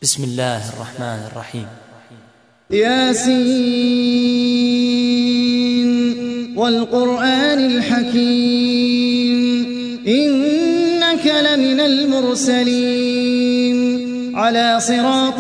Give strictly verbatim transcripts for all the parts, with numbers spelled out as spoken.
بسم الله الرحمن الرحيم. ياسين والقرآن الحكيم إنك لمن المرسلين على صراط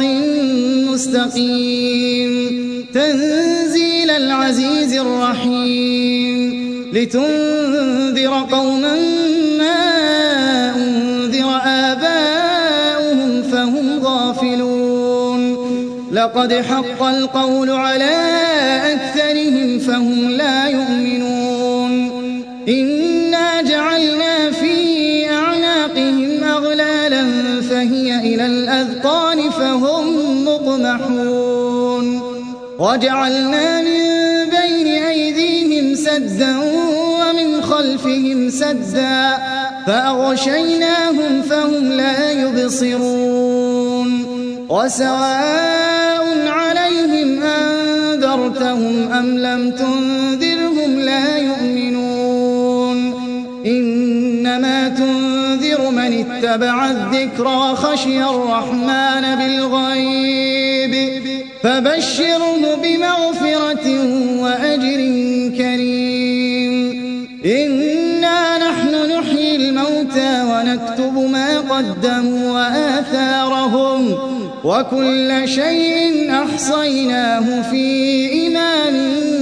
مستقيم تنزيل العزيز الرحيم لتنذر قوما ما أنذر آباؤهم فهم غافلون لقد حق القول على أكثرهم فهم لا يؤمنون إنا جعلنا في أعناقهم أغلالا فهي إلى الأذقان فهم مقمحون وجعلنا من بين أيديهم سدا ومن خلفهم سدا فأغشيناهم فهم لا يبصرون وسواء عليهم أنذرتهم أم لم تنذرهم لا يؤمنون إنما تنذر من اتبع الذكر وخشي الرحمن بالغيب فبشره بمغفرة وأجر كريم إنا نحن نحيي الموتى ونكتب ما قدموا وآثارهم وكل شيء أحصيناه في إمام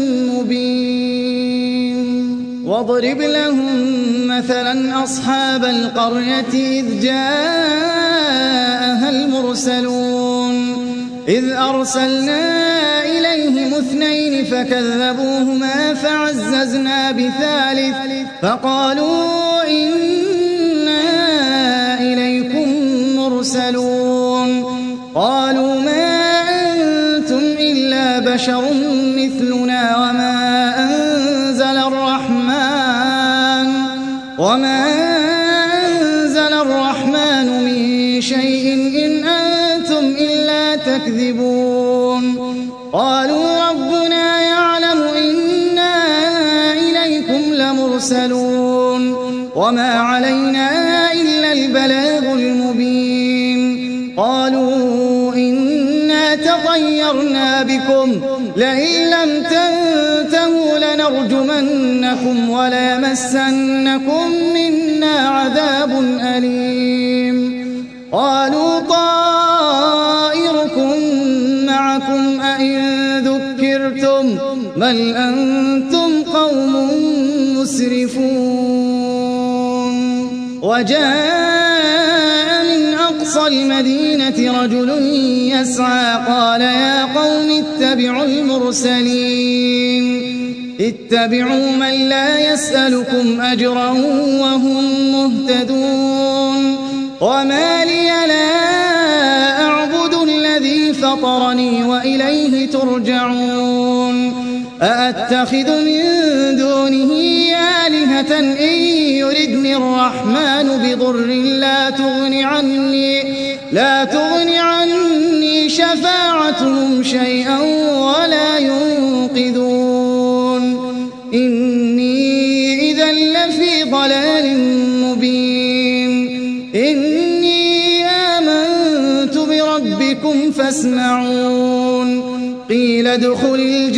مبين واضرب لهم مثلا أصحاب القرية إذ جاءها المرسلون إذ أرسلنا إليهم اثنين فكذبوهما فعززنا بثالث فقالوا إنا إليكم مرسلون قالوا ما أنتم إلا بشر مثلنا وما أنزل الرحمن وما أنزل الرحمن من شيء إن أنتم إلا تكذبون قالوا ربنا يعلم إنا إليكم لمرسلون وما علينا إلا البلاغ المبين قالوا إنا تطيرنا بكم لئن لم تنتهوا لنرجمنكم وليمسنكم منا عذاب أليم قالوا طائركم معكم أئن ذكرتم بل أنتم قوم مسرفون وجاء من أقصى المدينة رجل يسعى قال يا قوم اتبعوا المرسلين اتبعوا من لا يسألكم أجرا وهم مهتدون وما لي لا أعبد الذي فطرني وإليه ترجعون أأتخذ من دونه آلهة إن يردني الرحمن بضر لا تغن عني لا تغن عني شفاعتهم شيئا ولا ينقذون إني إذا لفي ضلال مبين إني آمنت بربكم فاسمعون قيل ادخل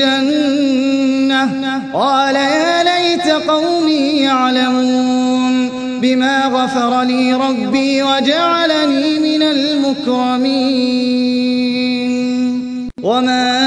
الجنة قال يا ليت قومي يعلمون بما غفر لي ربي وجعلني من المكرمين وما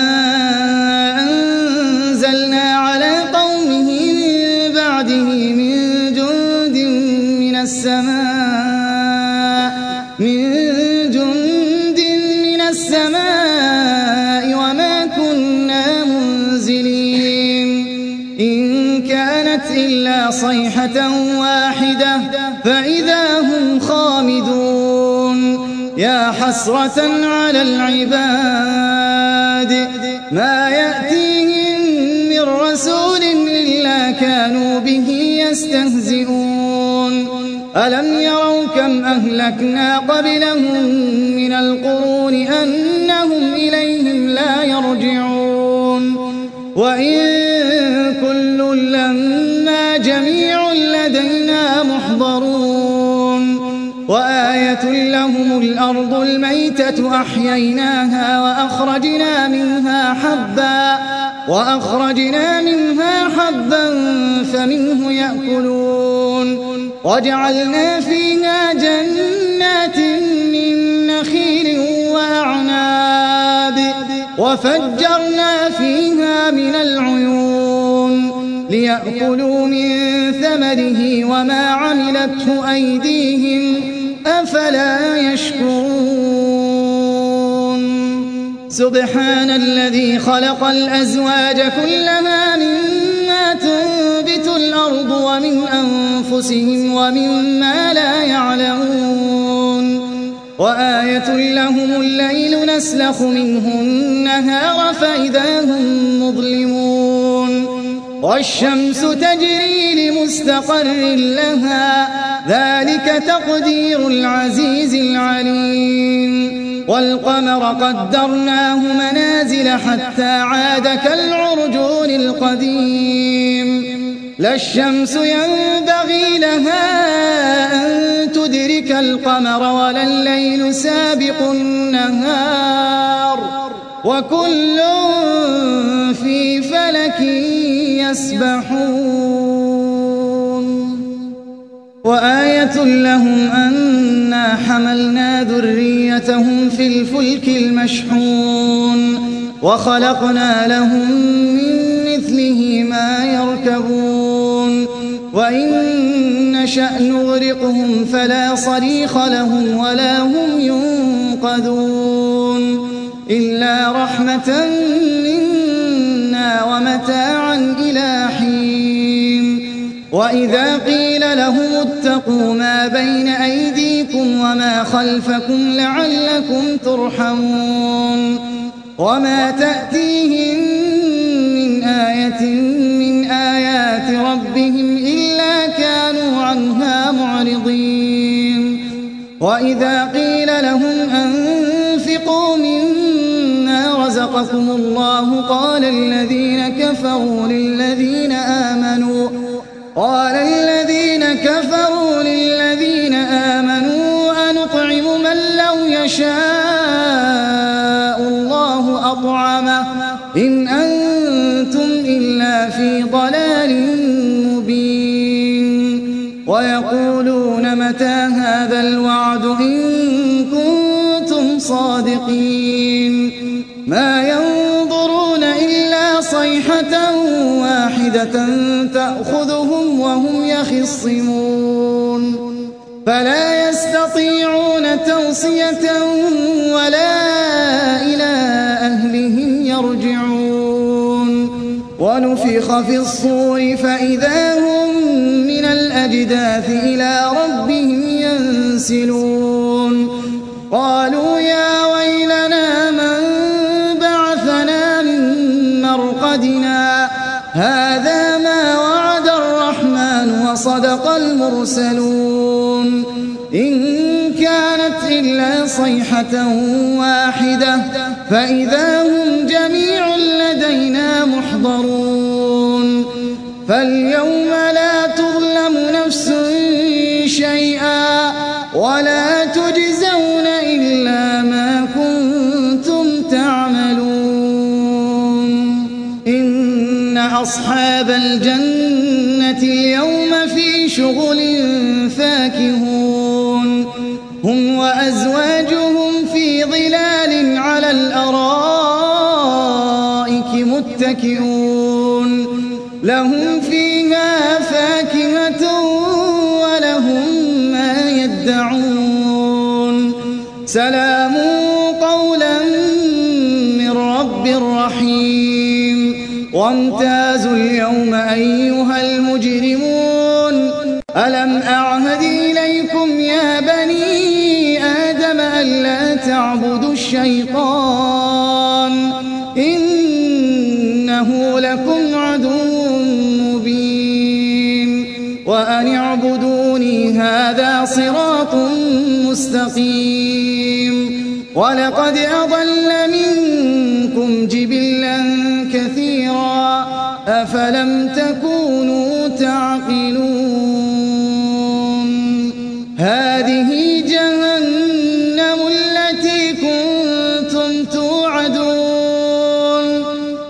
أنزلنا على قومه من بعده من جند من السماء من جند من السماء وما كنا منزلين إن كانت إلا صيحة واحدة فإذا هم خامدون يا حسرة على العباد ما يأتيهم من رسول إلا كانوا به يستهزئون ألم يروا كم أهلكنا قبلهم من القرون أنهم إليهم لا يرجعون وإن كل لما جميع لدينا محضرون وآية وآية لهم الأرض الميتة أحييناها وأخرجنا منها حبا وأخرجنا منها حبا فمنه يأكلون وجعلنا فيها جنات من نخيل وأعناب وفجرنا فيها من العيون ليأكلوا من ثمره وما عملته أيديهم أفلا يشكرون سبحان الذي خلق الأزواج كلها مما تنبت الأرض ومن أنفسهم ومما لا يعلمون وآية لهم الليل نسلخ منه النهار فإذا هم مظلمون والشمس تجري لمستقر لها ذلك تقدير العزيز العليم والقمر قدرناه منازل حتى عاد كالعرجون القديم لا الشمس ينبغي لها أن تدرك القمر ولا الليل سابق النهار وكل في فلك يسبحون وآية لهم أنا حملنا ذريتهم في الفلك المشحون وخلقنا لهم من مثله ما يركبون وإن نشأ نغرقهم فلا صريخ لهم ولا هم ينقذون إلا رحمة منا ومتاعا إلى حين وإذا قيل لهم اتقوا ما بين أيديكم وما خلفكم لعلكم ترحمون وما تأتيهم من آية من آيات ربهم إلا كانوا عنها معرضين وإذا قيل لهم أنفقوا مما رزقكم الله قال الذين كفروا للذين آمنوا قال الذين كفروا للذين آمنوا أنطعم من لو يشاء الله أطعمه إن أنتم إلا في ضلال مبين ويقولون متى هذا الوعد إن كنتم صادقين ما ينظرون إلا صيحة واحدة تأخذهم وهم يخصمون فلا يستطيعون توصية ولا إلى أهلهم يرجعون ونفخ في الصور فإذا هم من الأجداث إلى ربهم ينسلون قالوا يا ويلنا من بعثنا من مرقدنا هذا ما وعد الرحمن وصدق المرسلون إن كانت إلا صيحة واحدة فإذا هم جميع لدينا محضرون فاليوم لا تظلم نفس شيئا ولا تجزون إلا ما كنتم تعملون إن أصحاب الجنة اليوم في شغل فاكهون هم وأزواجهم في ظلال على الأرائك متكئون لهم فيها فاكهة ولهم ما يدعون سلام قولا من رب رحيم وامتازوا اليوم أيها المجرمون ألم أعهد إليكم يا بني آدم ألا تعبدوا الشيطان إنه لكم عدو مبين وأن اعبدوني هذا صراط مستقيم ولقد أضل منكم جبلا كثيرا أفلم تكونوا تعقلون هذه جهنم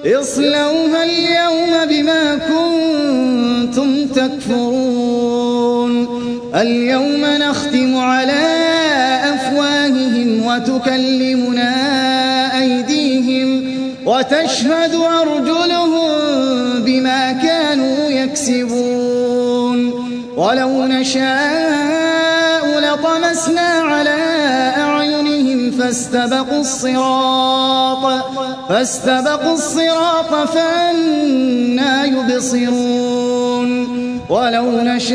اصلوها اليوم بما كنتم تكفرون اليوم نختم على أفواههم وتكلمنا أيديهم وتشهد أرجلهم بما كانوا يكسبون ولو نشاء لطمسنا على أعينهم فاستبقوا الصراط فاستبقوا الصراط فأنى يبصرون ولو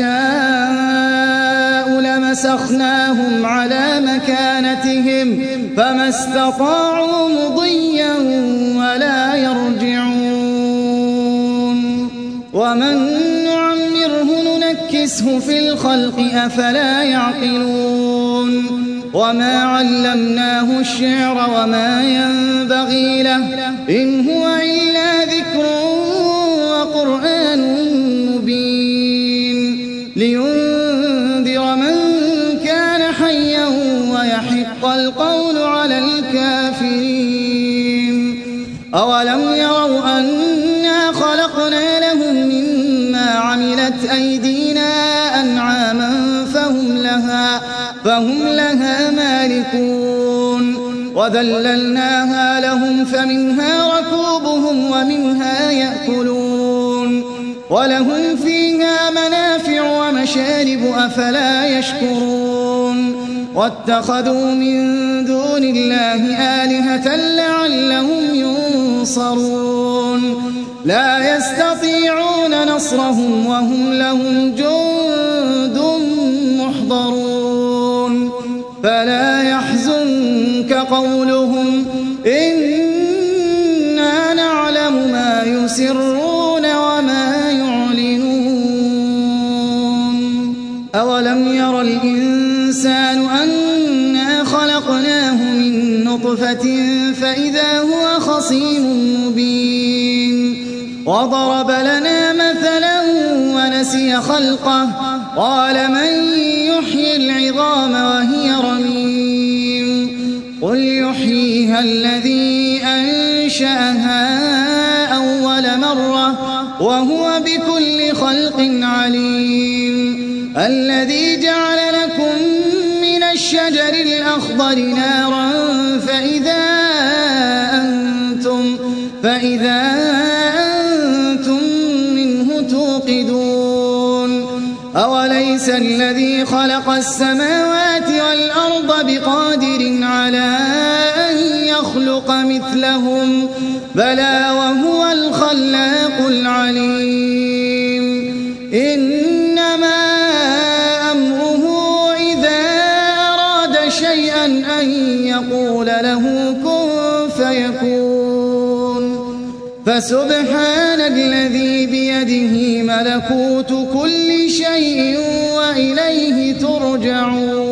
نشاء لمسخناهم على مكانتهم فما استطاعوا مضيا ولا يرجعون ومن نعمره ننكسه في الخلق أفلا يعقلون وما علمناه الشعر وما ينبغي له إن هو إلا ذكر وقرآن مبين لينذر من كان حيا ويحق القول على الكافرين أولم يروا أنا خلقنا لهم مما عملت أيدينا أنعاما فهم لها فهم لها مالكون وذللناها لهم فمنها ركوبهم ومنها يأكلون ولهم فيها منافع ومشارب أفلا يشكرون واتخذوا من دون الله آلهة لعلهم ينصرون لا يستطيعون نصرهم وهم لهم جند محضرون فلا يحزنك قولهم إنا نعلم ما يسرون وما يعلنون أولم ير الإنسان أنا خلقناه من نطفة فإذا هو خصيم مبين وضرب لنا مثلا ونسي خلقه قال من يحيي العظام وهي رميم قل يحييها الذي أنشأها أول مرة وهو بكل خلق عليم الذي جعل لكم من الشجر الأخضر نارا فإذا أنتم فإذا أنتم منه توقدون أوليس الذي خلق السماوات والأرض بقادر على أن يخلق مثلهم بلى وهو الخلاق العليم إنما أمره إذا أراد شيئا أن يقول له كن فيكون فسبحان الذي بيده ملكوت كل شيء وإليه ترجعون